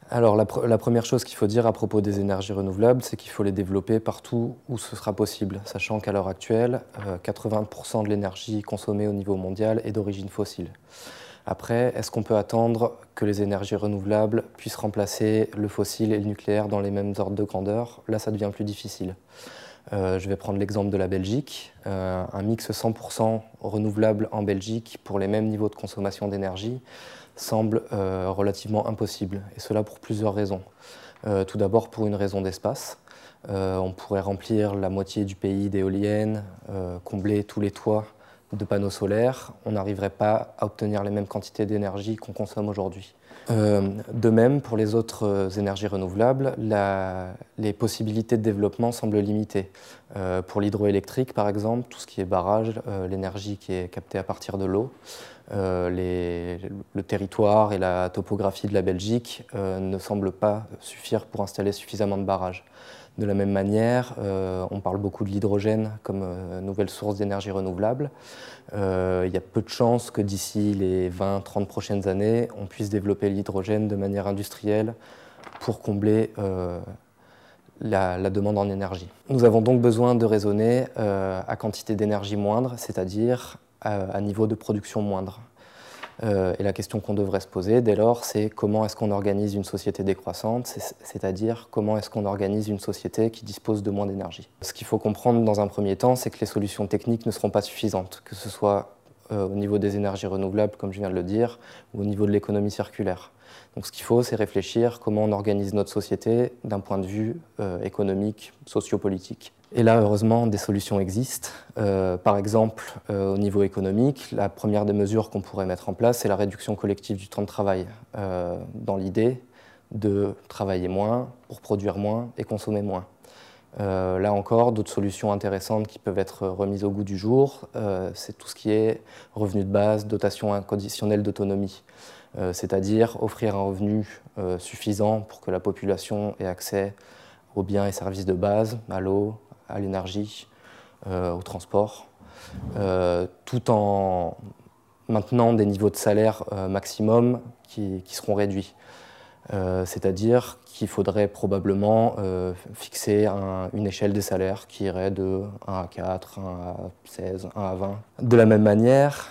Alors la première chose qu'il faut dire à propos des énergies renouvelables, c'est qu'il faut les développer partout où ce sera possible, sachant qu'à l'heure actuelle, 80% de l'énergie consommée au niveau mondial est d'origine fossile. Après, est-ce qu'on peut attendre que les énergies renouvelables puissent remplacer le fossile et le nucléaire dans les mêmes ordres de grandeur? Là, ça devient plus difficile. Je vais prendre l'exemple de la Belgique. Un mix 100% renouvelable en Belgique pour les mêmes niveaux de consommation d'énergie semble relativement impossible, et cela pour plusieurs raisons. Tout d'abord pour une raison d'espace. On pourrait remplir la moitié du pays d'éoliennes, combler tous les toits de panneaux solaires. On n'arriverait pas à obtenir les mêmes quantités d'énergie qu'on consomme aujourd'hui. De même, pour les autres énergies renouvelables, les possibilités de développement semblent limitées. Pour l'hydroélectrique, par exemple, tout ce qui est barrage, l'énergie qui est captée à partir de l'eau, le territoire et la topographie de la Belgique ne semblent pas suffire pour installer suffisamment de barrages. De la même manière, on parle beaucoup de l'hydrogène comme nouvelle source d'énergie renouvelable. Il y a peu de chances que d'ici les 20-30 prochaines années, on puisse développer l'hydrogène de manière industrielle pour combler la demande en énergie. Nous avons donc besoin de raisonner à quantité d'énergie moindre, c'est-à-dire à niveau de production moindre. Et la question qu'on devrait se poser dès lors, c'est comment est-ce qu'on organise une société décroissante, c'est-à-dire comment est-ce qu'on organise une société qui dispose de moins d'énergie. Ce qu'il faut comprendre dans un premier temps, c'est que les solutions techniques ne seront pas suffisantes, que ce soit au niveau des énergies renouvelables, comme je viens de le dire, ou au niveau de l'économie circulaire. Donc ce qu'il faut, c'est réfléchir comment on organise notre société d'un point de vue économique, sociopolitique. Et là, heureusement, des solutions existent. Par exemple, au niveau économique, la première des mesures qu'on pourrait mettre en place, c'est la réduction collective du temps de travail, dans l'idée de travailler moins pour produire moins et consommer moins. Là encore, d'autres solutions intéressantes qui peuvent être remises au goût du jour, c'est tout ce qui est revenu de base, dotation inconditionnelle d'autonomie, c'est-à-dire offrir un revenu suffisant pour que la population ait accès aux biens et services de base, à l'eau, à l'énergie, au transport, tout en maintenant des niveaux de salaire maximum qui seront réduits. C'est-à-dire qu'il faudrait probablement fixer une échelle des salaires qui irait de 1 à 4, 1 à 16, 1 à 20. De la même manière,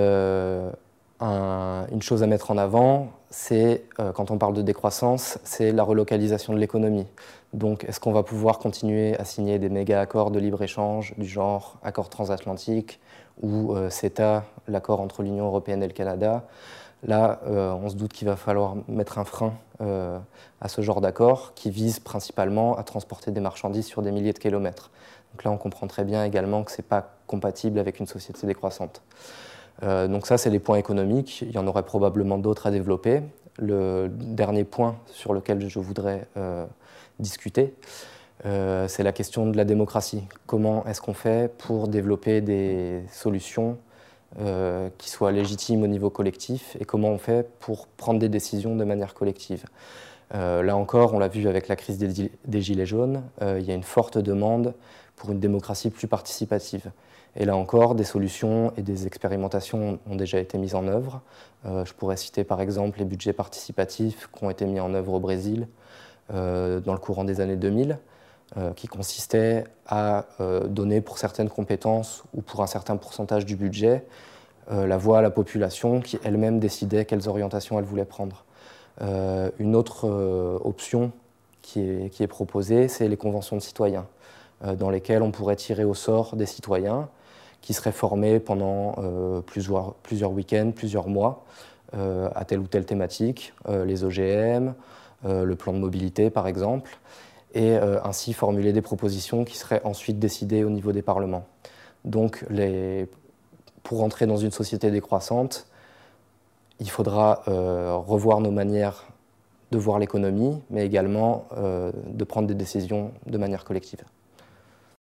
une chose à mettre en avant, c'est, quand on parle de décroissance, c'est la relocalisation de l'économie. Donc, est-ce qu'on va pouvoir continuer à signer des méga-accords de libre-échange du genre accord transatlantique ou CETA, l'accord entre l'Union européenne et le Canada? Là, on se doute qu'il va falloir mettre un frein à ce genre d'accord qui vise principalement à transporter des marchandises sur des milliers de kilomètres. Donc là, on comprend très bien également que ce n'est pas compatible avec une société décroissante. Donc ça, c'est les points économiques. Il y en aurait probablement d'autres à développer. Le dernier point sur lequel je voudrais discuter, c'est la question de la démocratie. Comment est-ce qu'on fait pour développer des solutions qui soient légitimes au niveau collectif et comment on fait pour prendre des décisions de manière collective. Là encore, on l'a vu avec la crise des Gilets jaunes, il y a une forte demande pour une démocratie plus participative. Et là encore, des solutions et des expérimentations ont déjà été mises en œuvre. Je pourrais citer par exemple les budgets participatifs qui ont été mis en œuvre au Brésil dans le courant des années 2000, qui consistait à donner pour certaines compétences ou pour un certain pourcentage du budget la voix à la population qui elle-même décidait quelles orientations elle voulait prendre. Une autre option qui est proposée, c'est les conventions de citoyens, dans lesquelles on pourrait tirer au sort des citoyens qui seraient formés pendant plusieurs week-ends, plusieurs mois, à telle ou telle thématique, les OGM, le plan de mobilité par exemple, et ainsi formuler des propositions qui seraient ensuite décidées au niveau des parlements. Donc, pour entrer dans une société décroissante, il faudra revoir nos manières de voir l'économie, mais également de prendre des décisions de manière collective.